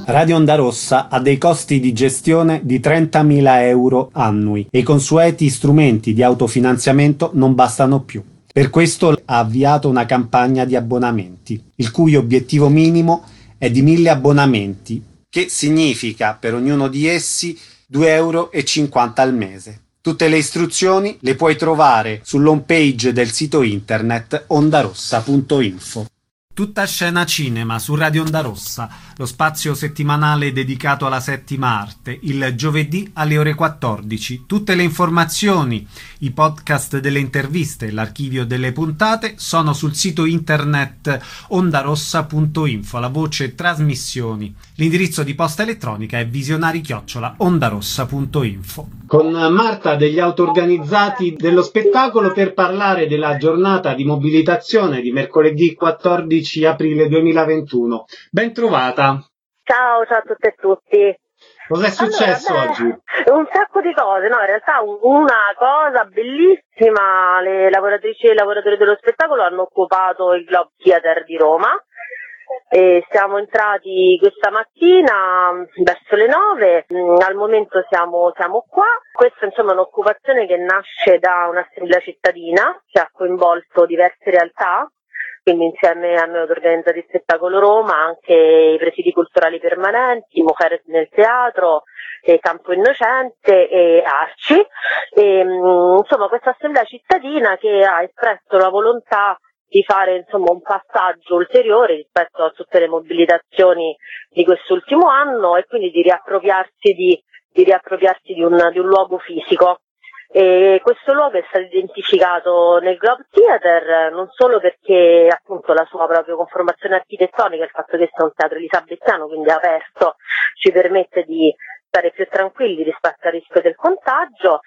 Radio Onda Rossa ha dei costi di gestione di 30.000 euro annui e i consueti strumenti di autofinanziamento non bastano più. Per questo ha avviato una campagna di abbonamenti, il cui obiettivo minimo è di 1.000 abbonamenti, che significa per ognuno di essi 2,50 euro al mese. Tutte le istruzioni le puoi trovare sull'home page del sito internet ondarossa.info. Tutta scena cinema su Radio Onda Rossa, lo spazio settimanale dedicato alla settima arte, il giovedì alle ore 14. Tutte le informazioni, i podcast delle interviste e l'archivio delle puntate sono sul sito internet ondarossa.info, la voce trasmissioni. L'indirizzo di posta elettronica è visionari@ondarossa.info. Con Marta degli autorganizzati dello spettacolo per parlare della giornata di mobilitazione di mercoledì 14 aprile 2021. Ben trovata. Ciao a tutte e tutti. Cos'è successo oggi? Un sacco di cose, no, in realtà una cosa bellissima, le lavoratrici e i lavoratori dello spettacolo hanno occupato il Globe Theatre di Roma e siamo entrati questa mattina verso le 9, al momento siamo qua. Questa insomma è un'occupazione che nasce da un'assemblea cittadina che ha coinvolto diverse realtà, quindi insieme a noi organizzati Spettacolo Roma, anche i presidi culturali permanenti, Mujeres nel teatro, Campo Innocente e Arci. Insomma questa assemblea cittadina che ha espresso la volontà di fare insomma un passaggio ulteriore rispetto a tutte le mobilitazioni di quest'ultimo anno e quindi di riappropriarsi di un luogo fisico. E questo luogo è stato identificato nel Globe Theatre non solo perché appunto la sua propria conformazione architettonica, il fatto che sia un teatro elisabettiano, quindi aperto, ci permette di stare più tranquilli rispetto al rischio del contagio,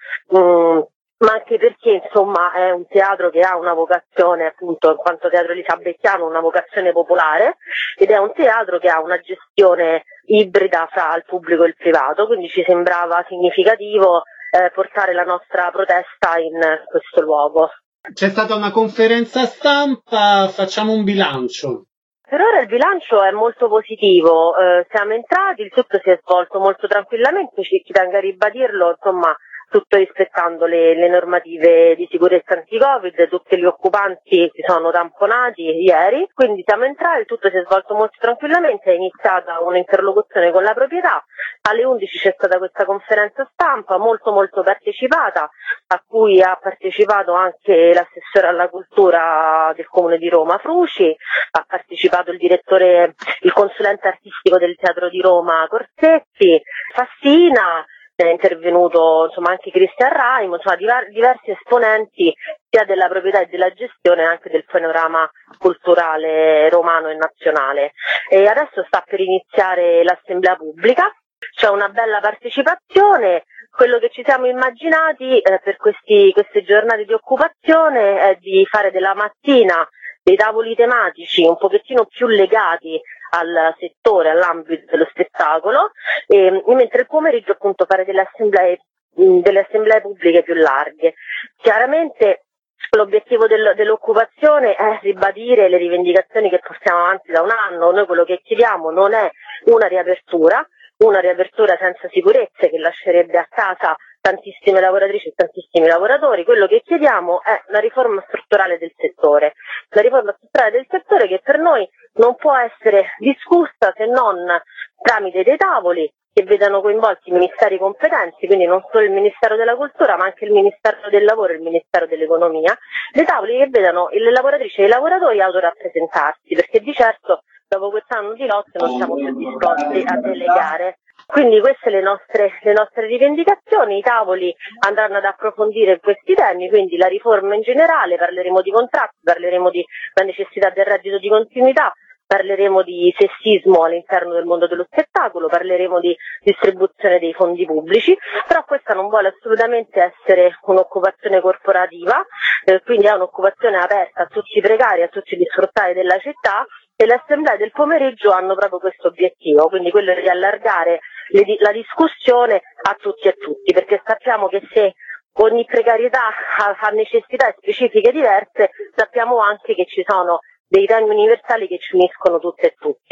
ma anche perché insomma è un teatro che ha una vocazione, appunto in quanto teatro elisabettiano, una vocazione popolare, ed è un teatro che ha una gestione ibrida fra il pubblico e il privato, quindi ci sembrava significativo portare la nostra protesta in questo luogo. C'è stata una conferenza stampa, facciamo un bilancio. Per ora il bilancio è molto positivo, siamo entrati, il tutto si è svolto molto tranquillamente, ci tengo a ribadirlo, insomma tutto rispettando le normative di sicurezza anti-Covid, tutti gli occupanti si sono tamponati ieri, quindi siamo entrati, tutto si è svolto molto tranquillamente, è iniziata un'interlocuzione con la proprietà, alle 11 c'è stata questa conferenza stampa molto partecipata, a cui ha partecipato anche l'assessore alla cultura del Comune di Roma Fruci, ha partecipato il consulente artistico del Teatro di Roma Corsetti, Fassina, è intervenuto insomma anche Cristian Raimo, insomma diversi esponenti sia della proprietà e della gestione anche del panorama culturale romano e nazionale. E adesso sta per iniziare l'assemblea pubblica, c'è una bella partecipazione. Quello che ci siamo immaginati per queste giornate di occupazione è di fare della mattina dei tavoli tematici un pochettino più legati al settore, all'ambito dello spettacolo, mentre il pomeriggio appunto fare delle assemblee pubbliche più larghe. Chiaramente l'obiettivo dell'occupazione è ribadire le rivendicazioni che portiamo avanti da un anno. Noi quello che chiediamo non è una riapertura senza sicurezze che lascerebbe a casa tantissime lavoratrici e tantissimi lavoratori. Quello che chiediamo è una riforma strutturale del settore, che per noi non può essere discussa se non tramite dei tavoli che vedano coinvolti i ministeri competenti, quindi non solo il Ministero della Cultura ma anche il Ministero del Lavoro e il Ministero dell'Economia, dei tavoli che vedano le lavoratrici e i lavoratori autorappresentarsi, perché di certo dopo quest'anno di lotte non siamo più disposti a delegare. Quindi queste le nostre rivendicazioni, i tavoli andranno ad approfondire questi temi, quindi la riforma in generale, parleremo di contratti, parleremo di la necessità del reddito di continuità, parleremo di sessismo all'interno del mondo dello spettacolo, parleremo di distribuzione dei fondi pubblici, però questa non vuole assolutamente essere un'occupazione corporativa, quindi è un'occupazione aperta a tutti i precari, a tutti gli sfruttati della città, e le assemblee del pomeriggio hanno proprio questo obiettivo, quindi quello di allargare la discussione a tutti e tutti, perché sappiamo che se ogni precarietà ha necessità specifiche diverse, sappiamo anche che ci sono dei temi universali che ci uniscono tutte e tutti.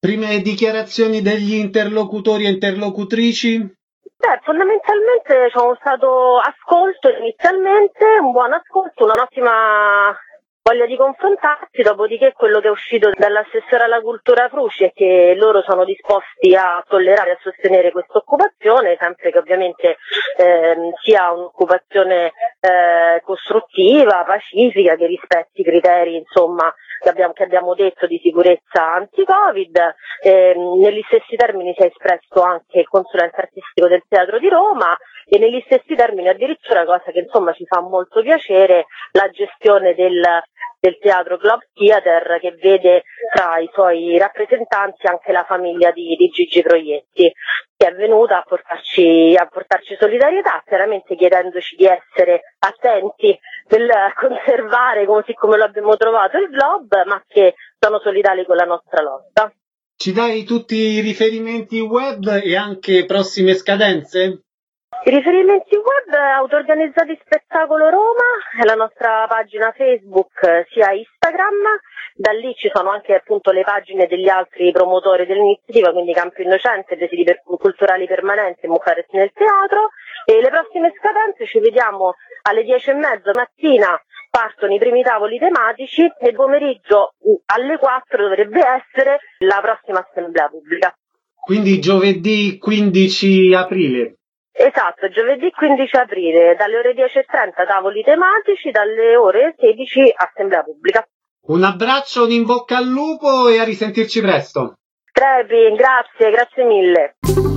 Prime dichiarazioni degli interlocutori e interlocutrici? Fondamentalmente c'è stato ascolto inizialmente, un buon ascolto, un'ottima voglia di confrontarsi, dopodiché quello che è uscito dall'assessore alla cultura Fruci è che loro sono disposti a tollerare e a sostenere questa occupazione, sempre che ovviamente sia un'occupazione costruttiva, pacifica, che rispetti i criteri, insomma, che abbiamo detto di sicurezza anti-Covid. Negli stessi termini si è espresso anche il consulente artistico del Teatro di Roma e negli stessi termini addirittura, cosa che insomma ci fa molto piacere, la gestione del Teatro Globe Theater, che vede tra i suoi rappresentanti anche la famiglia di Gigi Proietti, che è venuta a portarci solidarietà, chiaramente chiedendoci di essere attenti nel conservare così come lo abbiamo trovato il Globe, ma che sono solidali con la nostra lotta. Ci dai tutti i riferimenti web e anche prossime scadenze? I riferimenti web: Autorganizzati Spettacolo Roma, è la nostra pagina Facebook sia Instagram, da lì ci sono anche appunto le pagine degli altri promotori dell'iniziativa, quindi Campo Innocente, Presidi Culturali Permanenti e Mujeres nel Teatro, e le prossime scadenze ci vediamo alle 10:30 mattina, partono i primi tavoli tematici e il pomeriggio alle 4 dovrebbe essere la prossima assemblea pubblica. Quindi giovedì 15 aprile. Esatto, giovedì 15 aprile, dalle ore 10:30 tavoli tematici, dalle ore 16 assemblea pubblica. Un abbraccio, un in bocca al lupo e a risentirci presto. Trepi, grazie mille.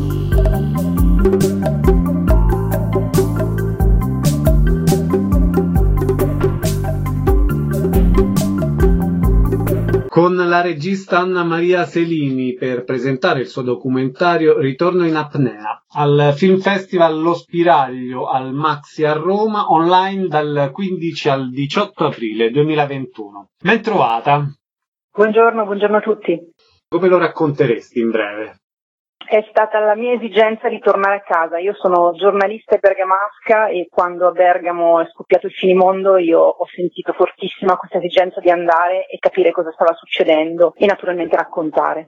Con la regista Anna Maria Selini per presentare il suo documentario Ritorno in apnea al Film Festival Lo Spiraglio al Maxi a Roma, online dal 15 al 18 aprile 2021. Ben trovata. Buongiorno a tutti. Come lo racconteresti in breve? È stata la mia esigenza di tornare a casa. Io sono giornalista bergamasca e quando a Bergamo è scoppiato il finimondo io ho sentito fortissima questa esigenza di andare e capire cosa stava succedendo e naturalmente raccontare.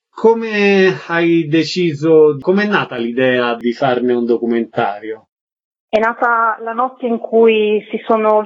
Come hai deciso, com'è nata l'idea di farne un documentario? È nata la notte in cui si sono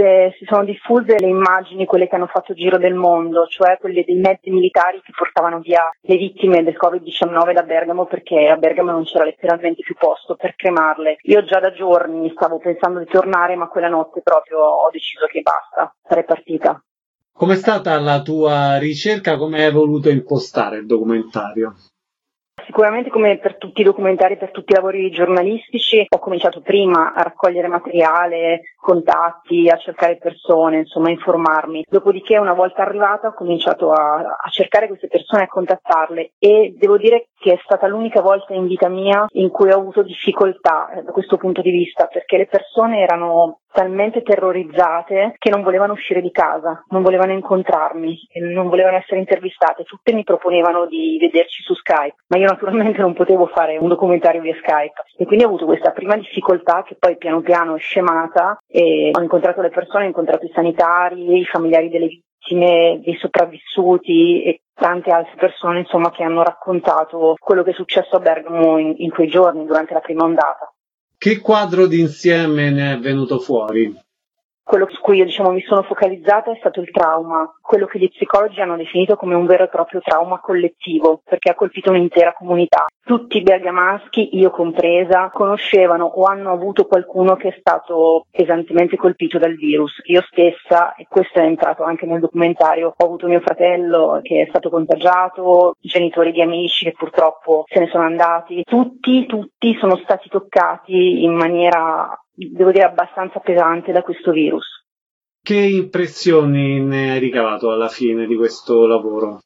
diffuse le immagini, quelle che hanno fatto il giro del mondo, cioè quelle dei mezzi militari che portavano via le vittime del Covid-19 da Bergamo, perché a Bergamo non c'era letteralmente più posto per cremarle. Io già da giorni stavo pensando di tornare, ma quella notte proprio ho deciso che basta, sarei partita. Com'è stata la tua ricerca? Come hai voluto impostare il documentario? Sicuramente, come per tutti i documentari, per tutti i lavori giornalistici, ho cominciato prima a raccogliere materiale, contatti, a cercare persone, insomma a informarmi. Dopodiché, una volta arrivata, ho cominciato a cercare queste persone, a contattarle, e devo dire che è stata l'unica volta in vita mia in cui ho avuto difficoltà da questo punto di vista, perché le persone erano talmente terrorizzate che non volevano uscire di casa, non volevano incontrarmi, non volevano essere intervistate. Tutte mi proponevano di vederci su Skype, ma io naturalmente non potevo fare un documentario via Skype, e quindi ho avuto questa prima difficoltà che poi piano piano è scemata, e ho incontrato le persone, ho incontrato i sanitari, i familiari delle vittime, dei sopravvissuti e tante altre persone, insomma, che hanno raccontato quello che è successo a Bergamo in quei giorni durante la prima ondata. Che quadro d'insieme ne è venuto fuori? Quello su cui io mi sono focalizzata è stato il trauma, quello che gli psicologi hanno definito come un vero e proprio trauma collettivo, perché ha colpito un'intera comunità. Tutti i bergamaschi, io compresa, conoscevano o hanno avuto qualcuno che è stato pesantemente colpito dal virus. Io stessa, e questo è entrato anche nel documentario, ho avuto mio fratello che è stato contagiato, genitori di amici che purtroppo se ne sono andati. Tutti sono stati toccati in maniera, devo dire, abbastanza pesante da questo virus. Che impressioni ne hai ricavato alla fine di questo lavoro?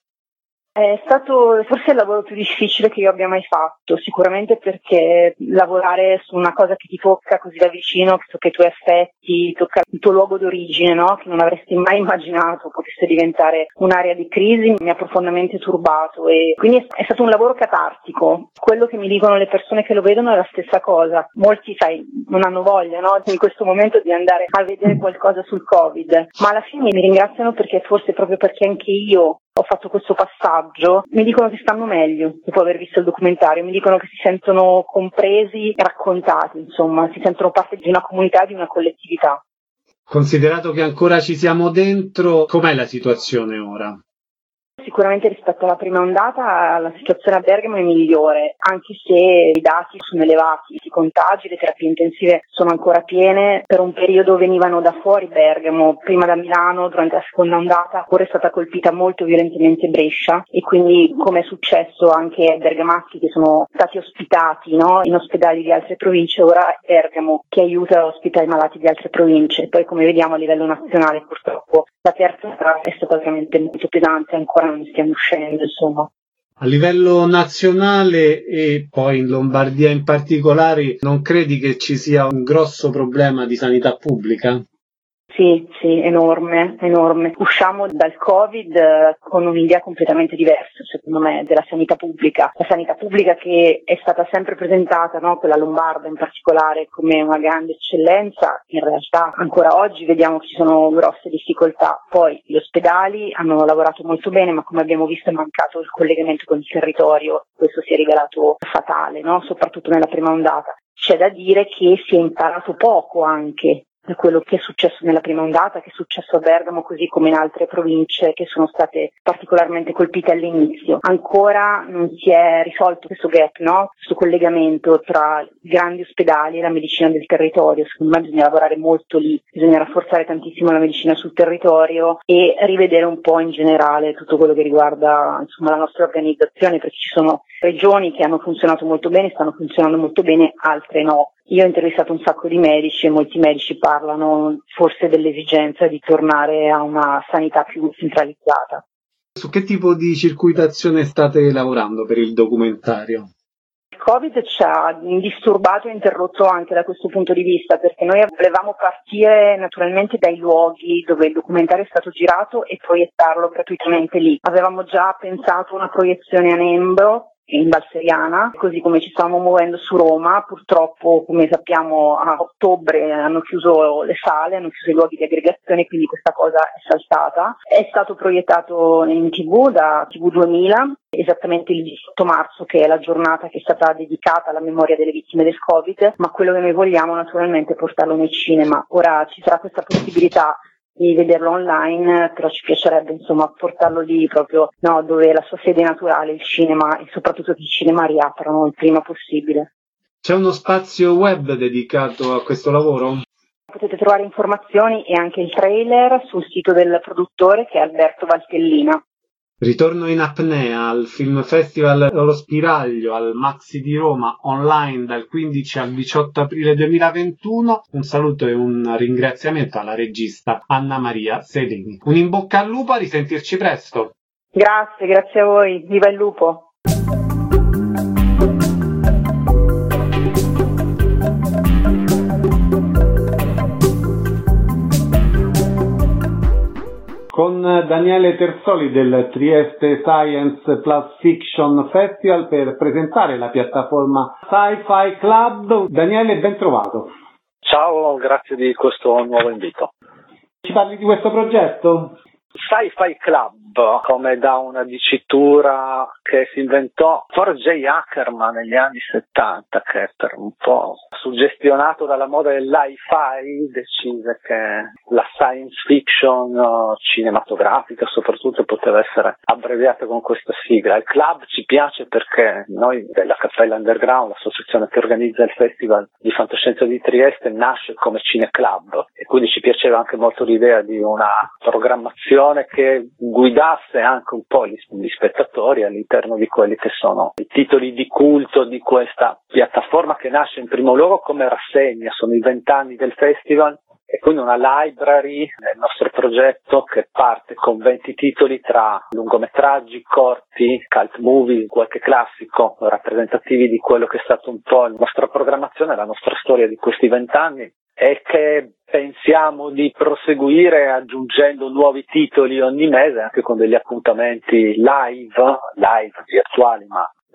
È stato forse il lavoro più difficile che io abbia mai fatto, sicuramente perché lavorare su una cosa che ti tocca così da vicino, che tocca i tuoi affetti, tocca il tuo luogo d'origine, no? Che non avresti mai immaginato potesse diventare un'area di crisi, mi ha profondamente turbato, e quindi è stato un lavoro catartico. Quello che mi dicono le persone che lo vedono è la stessa cosa. Molti, non hanno voglia, no? In questo momento di andare a vedere qualcosa sul Covid, ma alla fine mi ringraziano perché forse proprio perché anche io ho fatto questo passaggio, mi dicono che stanno meglio dopo aver visto il documentario, mi dicono che si sentono compresi e raccontati, insomma, si sentono parte di una comunità, di una collettività. Considerato che ancora ci siamo dentro, com'è la situazione ora? Sicuramente rispetto alla prima ondata la situazione a Bergamo è migliore, anche se i dati sono elevati, i contagi, le terapie intensive sono ancora piene. Per un periodo venivano da fuori Bergamo, prima da Milano, durante la seconda ondata, ora è stata colpita molto violentemente Brescia e quindi, come è successo anche ai bergamaschi che sono stati ospitati, no, in ospedali di altre province, ora è Bergamo che aiuta a ospitare i malati di altre province. Poi, come vediamo, a livello nazionale purtroppo la terza ondata è stata veramente molto pesante, ancora non stiamo uscendo, insomma. A livello nazionale e poi in Lombardia in particolare, non credi che ci sia un grosso problema di sanità pubblica? Sì, enorme. Usciamo dal Covid con un'idea completamente diversa, secondo me, della sanità pubblica. La sanità pubblica che è stata sempre presentata, no, quella lombarda in particolare, come una grande eccellenza, in realtà ancora oggi vediamo che ci sono grosse difficoltà. Poi gli ospedali hanno lavorato molto bene, ma come abbiamo visto è mancato il collegamento con il territorio. Questo si è rivelato fatale, no? Soprattutto nella prima ondata. C'è da dire che si è imparato poco anche da quello che è successo nella prima ondata, che è successo a Bergamo, così come in altre province che sono state particolarmente colpite all'inizio. Ancora non si è risolto questo gap, no? Questo collegamento tra i grandi ospedali e la medicina del territorio. Secondo me bisogna lavorare molto lì, bisogna rafforzare tantissimo la medicina sul territorio e rivedere un po' in generale tutto quello che riguarda, insomma, la nostra organizzazione, perché ci sono regioni che hanno funzionato molto bene, stanno funzionando molto bene, altre no. Io ho intervistato un sacco di medici e molti medici parlano forse dell'esigenza di tornare a una sanità più centralizzata. Su che tipo di circuitazione state lavorando per il documentario? Il Covid ci ha disturbato e interrotto anche da questo punto di vista, perché noi volevamo partire naturalmente dai luoghi dove il documentario è stato girato e proiettarlo gratuitamente lì. Avevamo già pensato una proiezione a Nembro, in Valseriana, così come ci stavamo muovendo su Roma. Purtroppo, come sappiamo, a ottobre hanno chiuso le sale, hanno chiuso i luoghi di aggregazione, quindi questa cosa è saltata. È stato proiettato in TV da TV 2000, esattamente il 18 marzo, che è la giornata che è stata dedicata alla memoria delle vittime del Covid, ma quello che noi vogliamo naturalmente è portarlo nei cinema. Ora ci sarà questa possibilità di vederlo online, però ci piacerebbe insomma portarlo lì proprio, no, dove è la sua sede naturale, il cinema, e soprattutto che i cinema riaprano il prima possibile. C'è uno spazio web dedicato a questo lavoro? Potete trovare informazioni e anche il trailer sul sito del produttore, che è Alberto Valtellina. Ritorno in apnea al Film Festival Lo Spiraglio al Maxi di Roma online dal 15 al 18 aprile 2021. Un saluto e un ringraziamento alla regista Anna Maria Sedini. Un in bocca al lupo, a risentirci presto. Grazie a voi, viva il lupo! Con Daniele Terzoli del Trieste Science Plus Fiction Festival per presentare la piattaforma Sci-Fi Club. Daniele, ben trovato. Ciao, grazie di questo nuovo invito. Ci parli di questo progetto? Sci-Fi Club, come da una dicitura che si inventò J. Ackerman negli anni 70, che per un po' suggestionato dalla moda dell'hi-fi decise che la science fiction cinematografica soprattutto poteva essere abbreviata con questa sigla. Il club ci piace perché noi della Cappella Underground, l'associazione che organizza il Festival di Fantascienza di Trieste, nasce come cineclub e quindi ci piaceva anche molto l'idea di una programmazione che guidasse anche un po' gli spettatori all'interno di quelli che sono i titoli di culto di questa piattaforma, che nasce in primo luogo come rassegna. Sono i 20 anni del festival e quindi una library nel nostro progetto che parte con 20 titoli tra lungometraggi, corti, cult movie, qualche classico, rappresentativi di quello che è stato un po' la nostra programmazione, la nostra storia di questi 20 anni, e che pensiamo di proseguire aggiungendo nuovi titoli ogni mese, anche con degli appuntamenti live virtuali, ma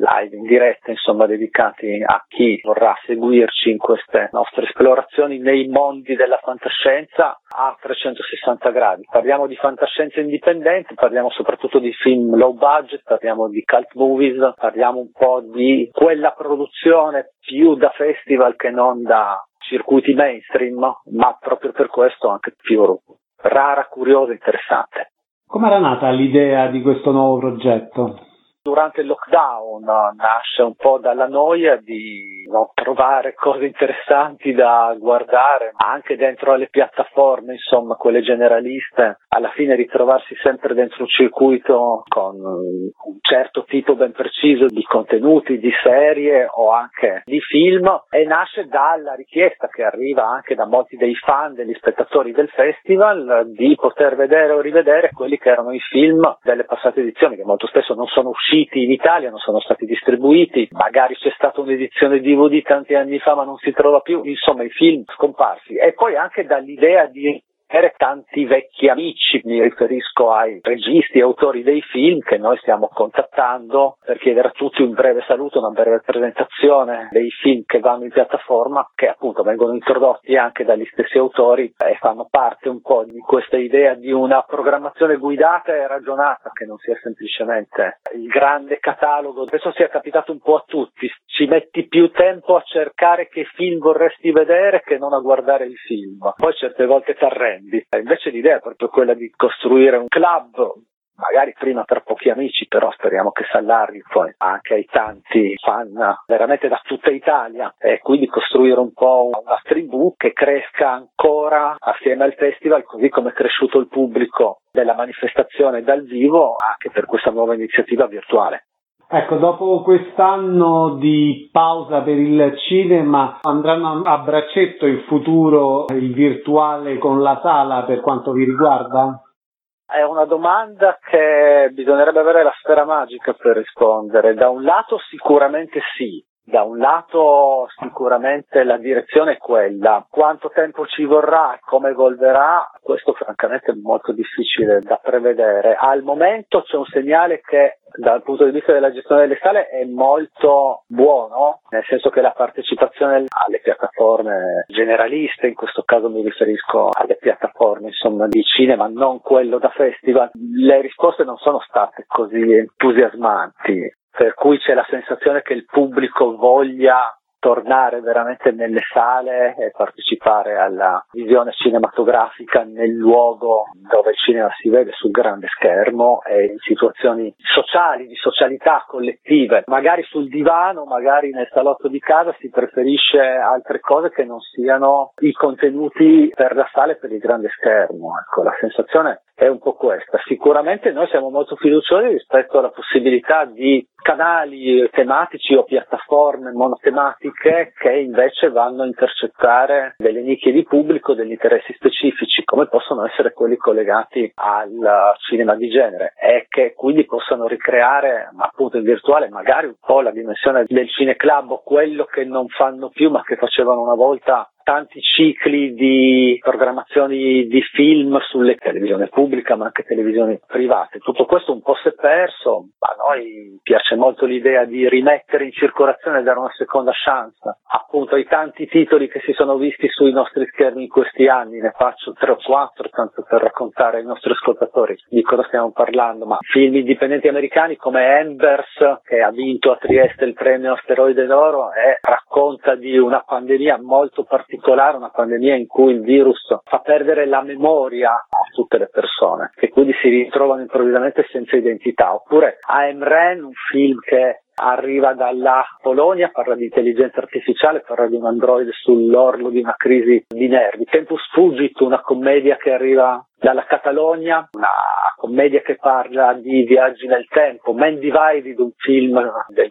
live in diretta, insomma, dedicati a chi vorrà seguirci in queste nostre esplorazioni nei mondi della fantascienza a 360 gradi. Parliamo di fantascienza indipendente, parliamo soprattutto di film low budget, parliamo di cult movies, parliamo un po' di quella produzione più da festival che non da circuiti mainstream, ma proprio per questo anche più rara, curiosa e interessante. Come era nata l'idea di questo nuovo progetto? Durante il lockdown nasce un po' dalla noia di non trovare cose interessanti da guardare, anche dentro alle piattaforme, insomma, quelle generaliste, alla fine ritrovarsi sempre dentro un circuito con un certo tipo ben preciso di contenuti, di serie o anche di film, e nasce dalla richiesta che arriva anche da molti dei fan, degli spettatori del festival, di poter vedere o rivedere quelli che erano i film delle passate edizioni, che molto spesso non sono usciti in Italia, non sono stati distribuiti, magari c'è stata un'edizione DVD tanti anni fa ma non si trova più, insomma i film scomparsi. E poi anche dall'idea di avere tanti vecchi amici, mi riferisco ai registi e autori dei film che noi stiamo contattando per chiedere a tutti un breve saluto, una breve presentazione dei film che vanno in piattaforma, che appunto vengono introdotti anche dagli stessi autori e fanno parte un po' di questa idea di una programmazione guidata e ragionata, che non sia semplicemente il grande catalogo. Penso sia capitato un po' a tutti, ci metti più tempo a cercare che film vorresti vedere che non a guardare il film, poi certe volte t'arrendi. Invece l'idea è proprio quella di costruire un club, magari prima per pochi amici, però speriamo che si allarghi poi anche ai tanti fan veramente da tutta Italia, e quindi costruire un po' una tribù che cresca ancora assieme al festival, così come è cresciuto il pubblico della manifestazione dal vivo anche per questa nuova iniziativa virtuale. Ecco, dopo quest'anno di pausa per il cinema, andranno a braccetto in futuro il virtuale con la sala per quanto vi riguarda? È una domanda che bisognerebbe avere la sfera magica per rispondere. Da un lato sicuramente sì. Da un lato sicuramente la direzione è quella, quanto tempo ci vorrà, come evolverà, questo francamente è molto difficile da prevedere. Al momento c'è un segnale che dal punto di vista della gestione delle sale è molto buono, nel senso che la partecipazione alle piattaforme generaliste, in questo caso mi riferisco alle piattaforme insomma di cinema, non quello da festival, le risposte non sono state così entusiasmanti. Per cui c'è la sensazione che il pubblico voglia tornare veramente nelle sale e partecipare alla visione cinematografica nel luogo dove il cinema si vede sul grande schermo e in situazioni sociali, di socialità collettive. Magari sul divano, magari nel salotto di casa si preferisce altre cose che non siano i contenuti per la sala e per il grande schermo. Ecco, la sensazione è un po' questa. Sicuramente noi siamo molto fiduciosi rispetto alla possibilità di canali tematici o piattaforme monotematiche che invece vanno a intercettare delle nicchie di pubblico, degli interessi specifici, come possono essere quelli collegati al cinema di genere, e che quindi possano ricreare appunto in virtuale magari un po' la dimensione del cineclub, o quello che non fanno più ma che facevano una volta tanti cicli di programmazioni di film sulle televisioni pubbliche ma anche televisioni private. Tutto questo un po' si è perso, a noi piace molto l'idea di rimettere in circolazione e dare una seconda chance appunto ai tanti titoli che si sono visti sui nostri schermi in questi anni. Ne faccio 3 o 4 tanto per raccontare ai nostri ascoltatori di cosa stiamo parlando, ma film indipendenti americani come Embers, che ha vinto a Trieste il premio Asteroide d'Oro e racconta di una pandemia molto particolare, una pandemia in cui il virus fa perdere la memoria a tutte le persone, che quindi si ritrovano improvvisamente senza identità. Oppure Ayn Rand, un film che arriva dalla Polonia, parla di intelligenza artificiale, parla di un androide sull'orlo di una crisi di nervi. Tempus Fugit, una commedia che arriva dalla Catalogna, una commedia che parla di viaggi nel tempo. Man Divided, un film del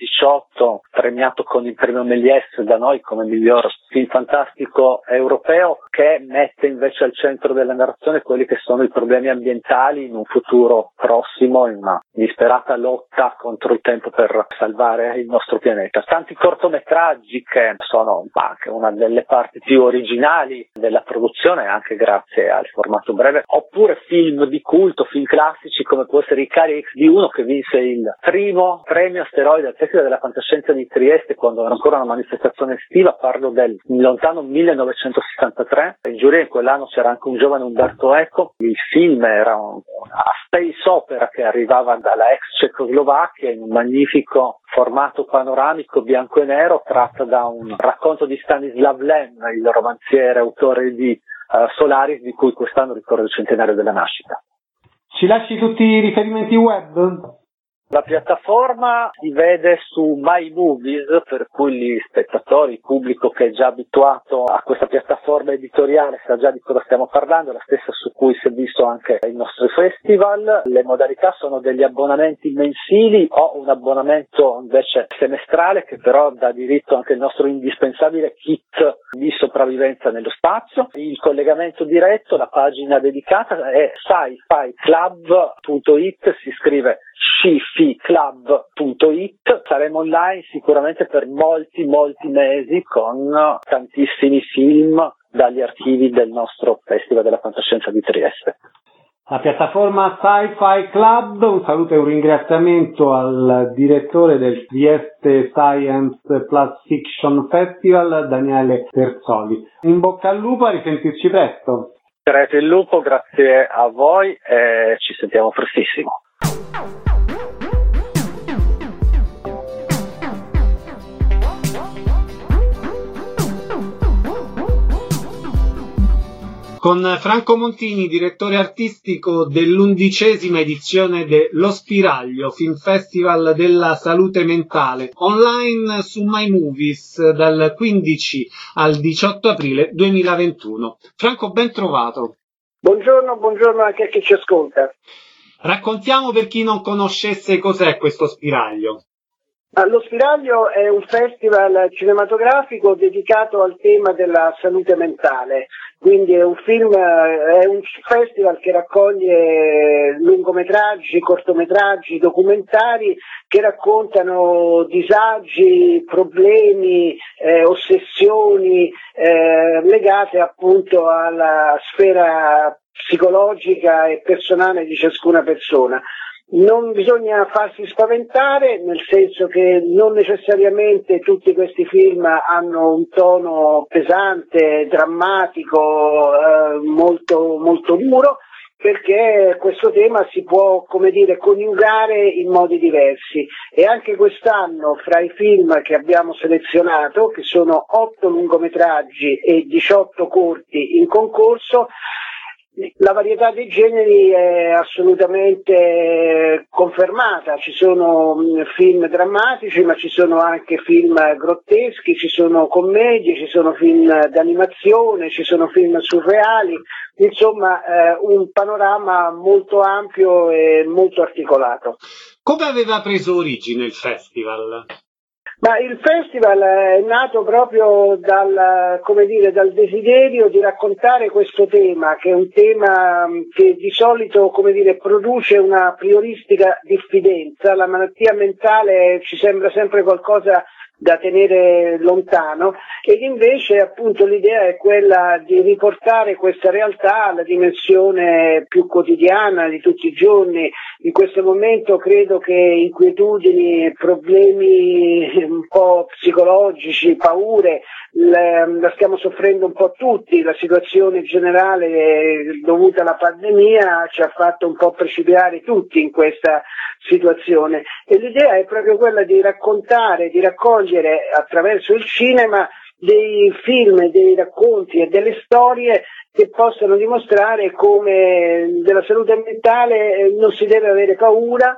2018 premiato con il premio Méliès da noi come miglior film fantastico europeo, che mette invece al centro della narrazione quelli che sono i problemi ambientali in un futuro prossimo, in una disperata lotta contro il tempo per salvare il nostro pianeta. Tanti cortometraggi che sono anche una delle parti più originali della produzione, anche grazie al formato breve, oppure film di culto, film classici come può essere Icari XD1, che vinse il primo premio asteroide al Festival della Fantascienza di Trieste quando era ancora una manifestazione estiva. Parlo del lontano 1963. In giuria in quell'anno c'era anche un giovane Umberto Eco. Il film era una space opera che arrivava dalla ex Cecoslovacchia in un magnifico formato panoramico bianco e nero, tratta da un racconto di Stanislav Lem, il romanziere autore di Solaris, di cui quest'anno ricorre il centenario della nascita. Ci lasci tutti i riferimenti web? La piattaforma si vede su My Movies, per cui gli spettatori, il pubblico che è già abituato a questa piattaforma editoriale sa già di cosa stiamo parlando, la stessa su cui si è visto anche il nostro festival. Le modalità sono degli abbonamenti mensili o un abbonamento invece semestrale, che però dà diritto anche al nostro indispensabile kit di sopravvivenza nello spazio. Il collegamento diretto, la pagina dedicata è sci-fi club.it, si scrive sci-fi-club.it. Saremo online sicuramente per molti mesi con tantissimi film dagli archivi del nostro Festival della Fantascienza di Trieste. La piattaforma Sci-Fi Club, un saluto e un ringraziamento al direttore del Trieste Science Plus Fiction Festival, Daniele Terzoli. In bocca al lupo, a risentirci presto. Crepe il lupo, grazie a voi e ci sentiamo prestissimo. Con Franco Montini, direttore artistico dell'11ª edizione dello Spiraglio, Film Festival della Salute Mentale, online su My Movies dal 15 al 18 aprile 2021. Franco, ben trovato. Buongiorno anche a chi ci ascolta. Raccontiamo per chi non conoscesse cos'è questo Spiraglio. Lo Spiraglio è un festival cinematografico dedicato al tema della salute mentale, quindi è un festival che raccoglie lungometraggi, cortometraggi, documentari che raccontano disagi, problemi, ossessioni legate appunto alla sfera psicologica e personale di ciascuna persona. Non bisogna farsi spaventare, nel senso che non necessariamente tutti questi film hanno un tono pesante, drammatico, molto duro, perché questo tema si può, coniugare in modi diversi. E anche quest'anno, fra i film che abbiamo selezionato, che sono 8 lungometraggi e 18 corti in concorso, la varietà dei generi è assolutamente confermata. Ci sono film drammatici, ma ci sono anche film grotteschi, ci sono commedie, ci sono film d'animazione, ci sono film surreali, insomma un panorama molto ampio e molto articolato. Come aveva preso origine il festival? Ma il festival è nato proprio dal desiderio di raccontare questo tema, che è un tema che di solito, produce una prioristica diffidenza. La malattia mentale ci sembra sempre qualcosa da tenere lontano, ed invece appunto l'idea è quella di riportare questa realtà alla dimensione più quotidiana di tutti i giorni. In questo momento credo che inquietudini, problemi un po' psicologici, paure, la stiamo soffrendo un po' tutti. La situazione generale dovuta alla pandemia ci ha fatto un po' precipitare tutti in questa situazione, e l'idea è proprio quella di raccontare, di raccogliere attraverso il cinema dei film, dei racconti e delle storie che possano dimostrare come della salute mentale non si deve avere paura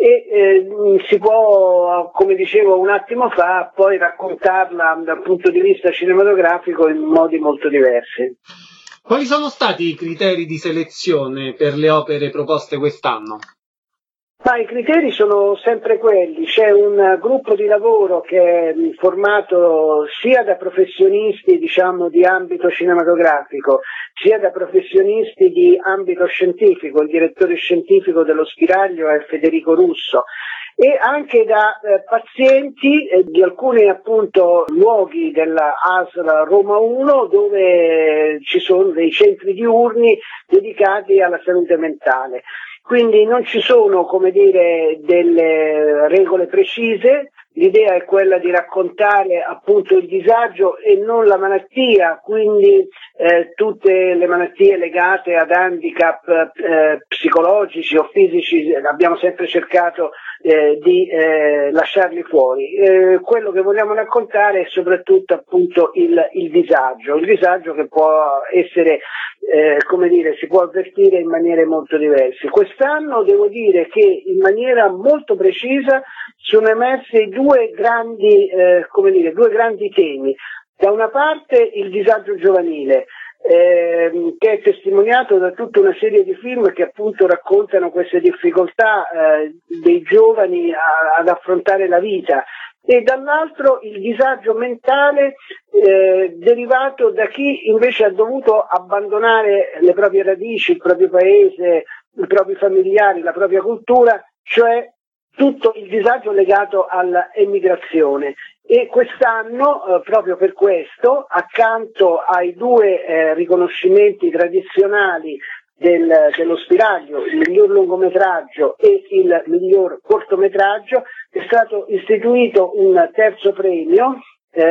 e si può, come dicevo un attimo fa, poi raccontarla dal punto di vista cinematografico in modi molto diversi. Quali sono stati i criteri di selezione per le opere proposte quest'anno? Ma i criteri sono sempre quelli. C'è un gruppo di lavoro che è formato sia da professionisti, di ambito cinematografico, sia da professionisti di ambito scientifico. Il direttore scientifico dello Spiraglio è Federico Russo, e anche da pazienti di alcuni appunto luoghi della ASL Roma 1 dove ci sono dei centri diurni dedicati alla salute mentale. Quindi non ci sono, come dire, delle regole precise. L'idea è quella di raccontare appunto il disagio e non la malattia, quindi tutte le malattie legate ad handicap psicologici o fisici abbiamo sempre cercato di lasciarli fuori. Quello che vogliamo raccontare è soprattutto appunto il disagio che può essere, come dire, si può avvertire in maniere molto diverse. Quest'anno devo dire che in maniera molto precisa sono emersi due grandi temi. Da una parte il disagio giovanile, che è testimoniato da tutta una serie di film che appunto raccontano queste difficoltà dei giovani ad affrontare la vita, e dall'altro il disagio mentale derivato da chi invece ha dovuto abbandonare le proprie radici, il proprio paese, i propri familiari, la propria cultura, cioè tutto il disagio legato all'emigrazione. E quest'anno, proprio per questo, accanto ai due riconoscimenti tradizionali dello Spiraglio, il miglior lungometraggio e il miglior cortometraggio, è stato istituito un terzo premio,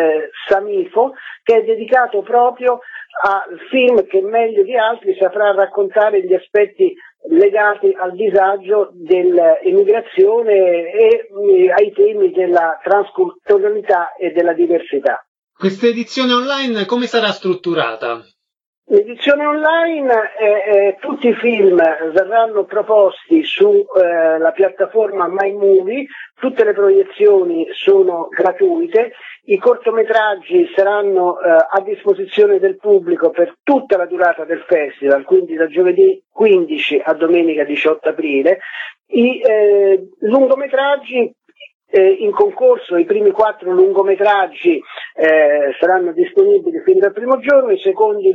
Samifo, che è dedicato proprio al film che meglio di altri saprà raccontare gli aspetti legati al disagio dell'emigrazione e ai temi della transculturalità e della diversità. Questa edizione online come sarà strutturata? L'edizione online, tutti i film verranno proposti sulla piattaforma MyMovie, tutte le proiezioni sono gratuite, i cortometraggi saranno a disposizione del pubblico per tutta la durata del festival, quindi da giovedì 15 a domenica 18 aprile, i lungometraggi in concorso, i primi 4 lungometraggi saranno disponibili fin dal primo giorno, i secondi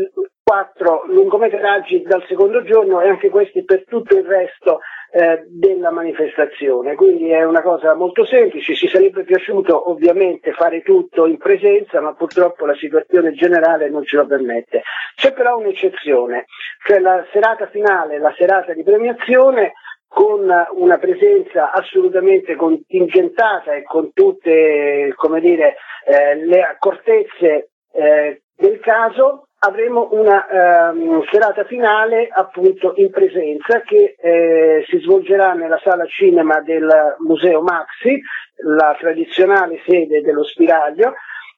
4 lungometraggi dal secondo giorno e anche questi per tutto il resto della manifestazione. Quindi è una cosa molto semplice, ci sarebbe piaciuto ovviamente fare tutto in presenza, ma purtroppo la situazione generale non ce lo permette. C'è però un'eccezione, cioè la serata finale, la serata di premiazione, con una presenza assolutamente contingentata e con tutte, come dire, le accortezze del caso, avremo una serata finale appunto in presenza che si svolgerà nella sala cinema del Museo Maxi, la tradizionale sede dello Spiraglio,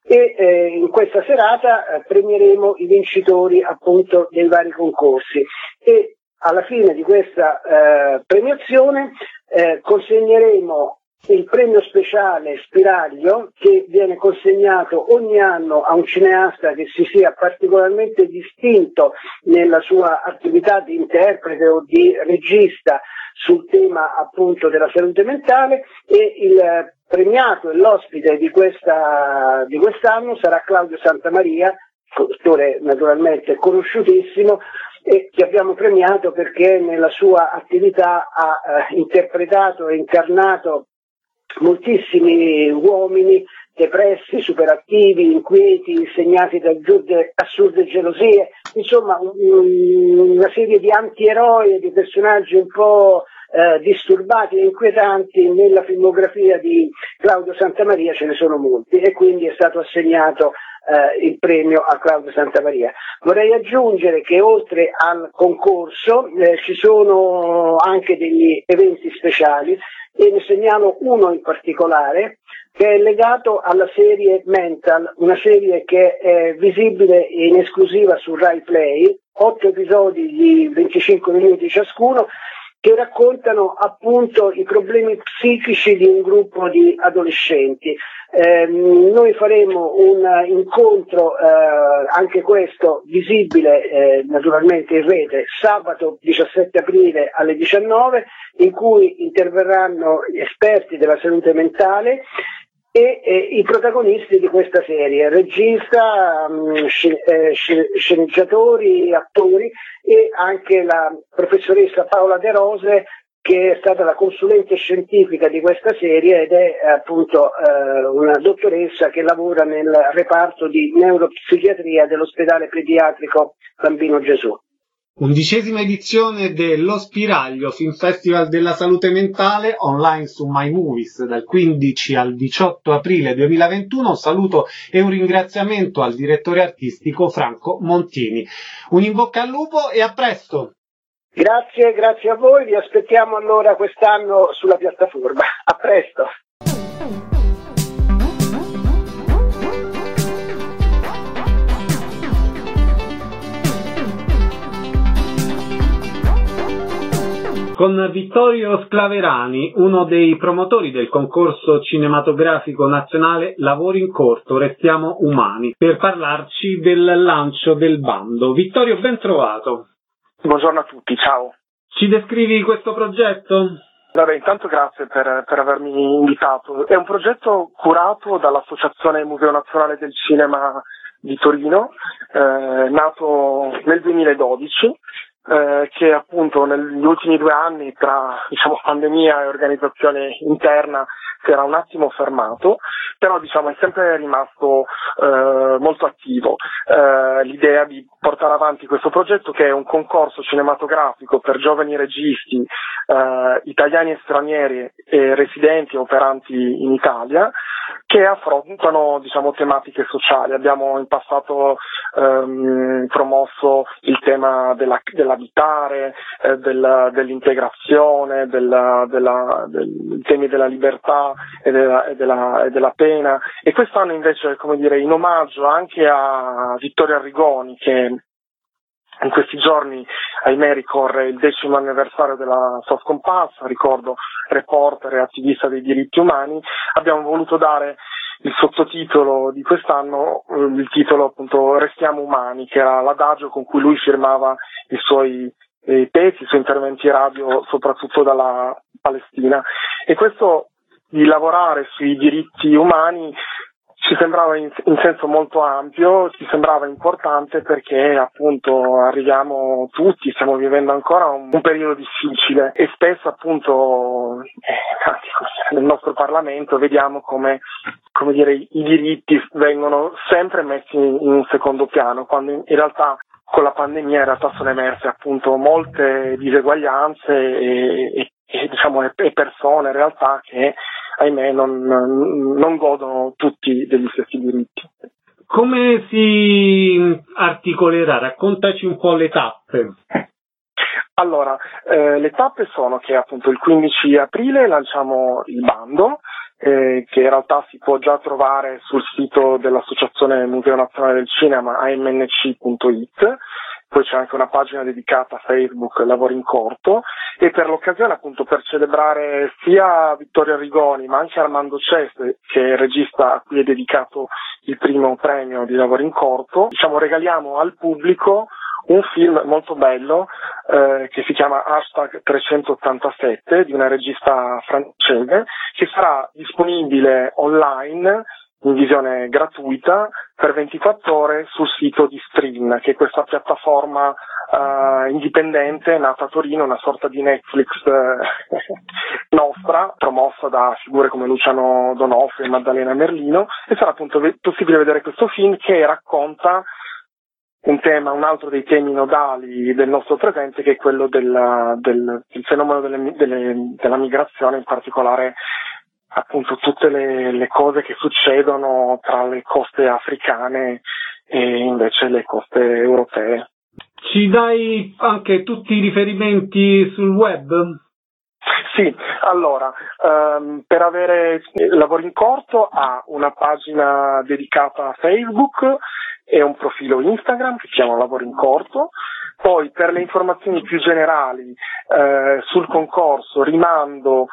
e in questa serata premieremo i vincitori appunto dei vari concorsi. E alla fine di questa premiazione consegneremo il premio speciale Spiraglio, che viene consegnato ogni anno a un cineasta che si sia particolarmente distinto nella sua attività di interprete o di regista sul tema appunto della salute mentale, e il premiato e l'ospite di quest'anno sarà Claudio Santamaria, attore naturalmente conosciutissimo, e che abbiamo premiato perché nella sua attività ha interpretato e incarnato moltissimi uomini depressi, superattivi, inquieti, insegnati da assurde gelosie, insomma una serie di antieroi e di personaggi un po' disturbati e inquietanti. Nella filmografia di Claudio Santamaria ce ne sono molti e quindi è stato assegnato il premio a Claudio Santamaria. Vorrei aggiungere che oltre al concorso ci sono anche degli eventi speciali, e ne segnalo uno in particolare che è legato alla serie Mental, una serie che è visibile in esclusiva su Rai Play, 8 episodi di 25 minuti ciascuno, che raccontano appunto i problemi psichici di un gruppo di adolescenti. Noi faremo un incontro, anche questo visibile naturalmente in rete, sabato 17 aprile alle 19, in cui interverranno esperti della salute mentale e i protagonisti di questa serie, regista, sceneggiatori, attori, e anche la professoressa Paola De Rose, che è stata la consulente scientifica di questa serie ed è appunto una dottoressa che lavora nel reparto di neuropsichiatria dell'ospedale pediatrico Bambino Gesù. 11ª edizione dello Spiraglio, Film Festival della salute mentale, online su My Movies dal 15 al 18 aprile 2021. Un saluto e un ringraziamento al direttore artistico Franco Montini. Un in bocca al lupo e a presto! Grazie a voi, vi aspettiamo allora quest'anno sulla piattaforma. A presto! Con Vittorio Sclaverani, uno dei promotori del concorso cinematografico nazionale Lavori in Corto, Restiamo Umani, per parlarci del lancio del bando. Vittorio, ben trovato. Buongiorno a tutti, ciao. Ci descrivi questo progetto? Vabbè, intanto grazie per avermi invitato. È un progetto curato dall'Associazione Museo Nazionale del Cinema di Torino, nato nel 2012, che appunto negli ultimi 2 anni tra pandemia e organizzazione interna si era un attimo fermato, però è sempre rimasto molto attivo. L'idea di portare avanti questo progetto, che è un concorso cinematografico per giovani registi italiani e stranieri residenti e operanti in Italia, che affrontano tematiche sociali. Abbiamo in passato promosso il tema dell'abitare, dell'integrazione, dei temi della libertà e della pena, e quest'anno invece, in omaggio anche a Vittorio Arrigoni, che in questi giorni, ahimè, ricorre il 10° anniversario della sua scomparsa, ricordo reporter e attivista dei diritti umani, abbiamo voluto dare il sottotitolo di quest'anno, il titolo appunto Restiamo Umani, che era l'adagio con cui lui firmava i suoi pezzi, i suoi interventi radio, soprattutto dalla Palestina. E questo di lavorare sui diritti umani ci sembrava in senso molto ampio, ci sembrava importante perché appunto arriviamo tutti, stiamo vivendo ancora un periodo difficile e spesso appunto nel nostro Parlamento vediamo come i diritti vengono sempre messi in un secondo piano, quando in realtà con la pandemia sono emerse appunto molte diseguaglianze e persone in realtà che ahimè non godono tutti degli stessi diritti. Come si articolerà? Raccontaci un po' le tappe. Allora, le tappe sono che appunto il 15 aprile lanciamo il bando, che in realtà si può già trovare sul sito dell'Associazione Museo Nazionale del Cinema, amnc.it. Poi c'è anche una pagina dedicata a Facebook, Lavori in Corto, e per l'occasione appunto per celebrare sia Vittorio Arrigoni ma anche Armando Ceste, che è il regista a cui è dedicato il primo premio di Lavori in Corto, regaliamo al pubblico un film molto bello che si chiama #387 di una regista francese, che sarà disponibile online in visione gratuita per 24 ore sul sito di Stream, che è questa piattaforma indipendente nata a Torino, una sorta di Netflix nostra, promossa da figure come Luciano Donofrio e Maddalena Merlino, e sarà appunto possibile vedere questo film che racconta un altro dei temi nodali del nostro presente, che è quello del fenomeno della migrazione, in particolare appunto tutte le cose che succedono tra le coste africane e invece le coste europee. Ci dai anche tutti i riferimenti sul web? Sì, allora, per avere Lavori in Corto ha una pagina dedicata a Facebook e un profilo Instagram che si chiama Lavori in Corto. Poi per le informazioni più generali sul concorso rimando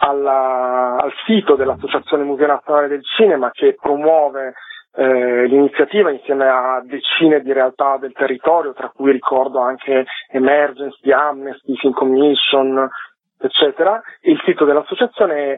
al sito dell'Associazione Museo Nazionale del Cinema, che promuove l'iniziativa insieme a decine di realtà del territorio, tra cui ricordo anche Emergency, Amnesty, Film Commission, eccetera. Il sito dell'associazione è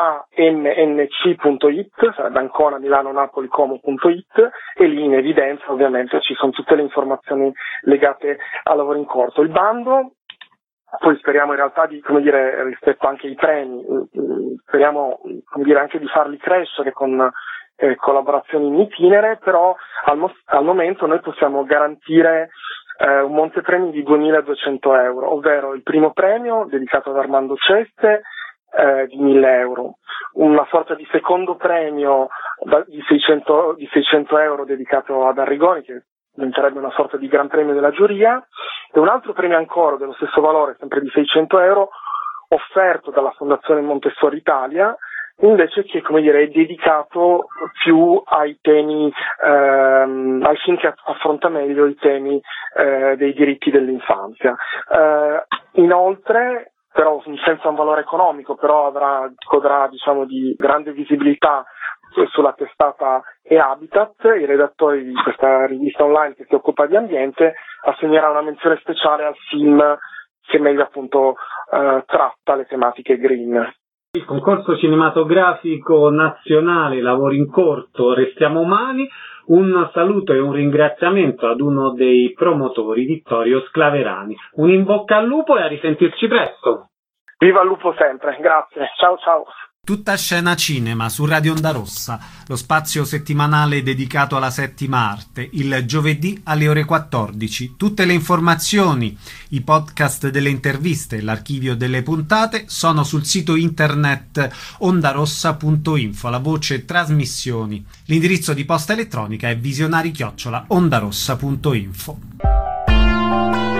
amnc.it, sarebbe Ancona, Milano, Napoli, Como.it, e lì in evidenza ovviamente ci sono tutte le informazioni legate a Lavori in Corto. Il bando Poi speriamo in realtà di, come dire, rispetto anche ai premi, speriamo, come dire, anche di farli crescere con collaborazioni in itinere, però al momento noi possiamo garantire un montepremi di 2.200 euro, ovvero il primo premio dedicato ad Armando Ceste di 1.000 euro, una sorta di secondo premio di 600 euro dedicato ad Arrigoni, che diventerebbe una sorta di gran premio della giuria, e un altro premio ancora dello stesso valore, sempre di 600 euro, offerto dalla Fondazione Montessori Italia, invece che, come dire, è dedicato più ai temi, ai film che affronta meglio i temi dei diritti dell'infanzia. Inoltre, però senza un valore economico, però godrà, diciamo, di grande visibilità sulla testata e-Habitat, i redattori di questa rivista online che si occupa di ambiente assegnerà una menzione speciale al film che meglio appunto tratta le tematiche green. Il concorso cinematografico nazionale Lavori in corto, Restiamo umani. Un saluto e un ringraziamento ad uno dei promotori, Vittorio Sclaverani. Un in bocca al lupo e a risentirci presto. Viva il lupo sempre, grazie, ciao ciao. Tutta scena cinema su Radio Onda Rossa, lo spazio settimanale dedicato alla settima arte, il giovedì alle ore 14. Tutte le informazioni, i podcast delle interviste e l'archivio delle puntate sono sul sito internet ondarossa.info, la voce trasmissioni. L'indirizzo di posta elettronica è visionari@ondarossa.info.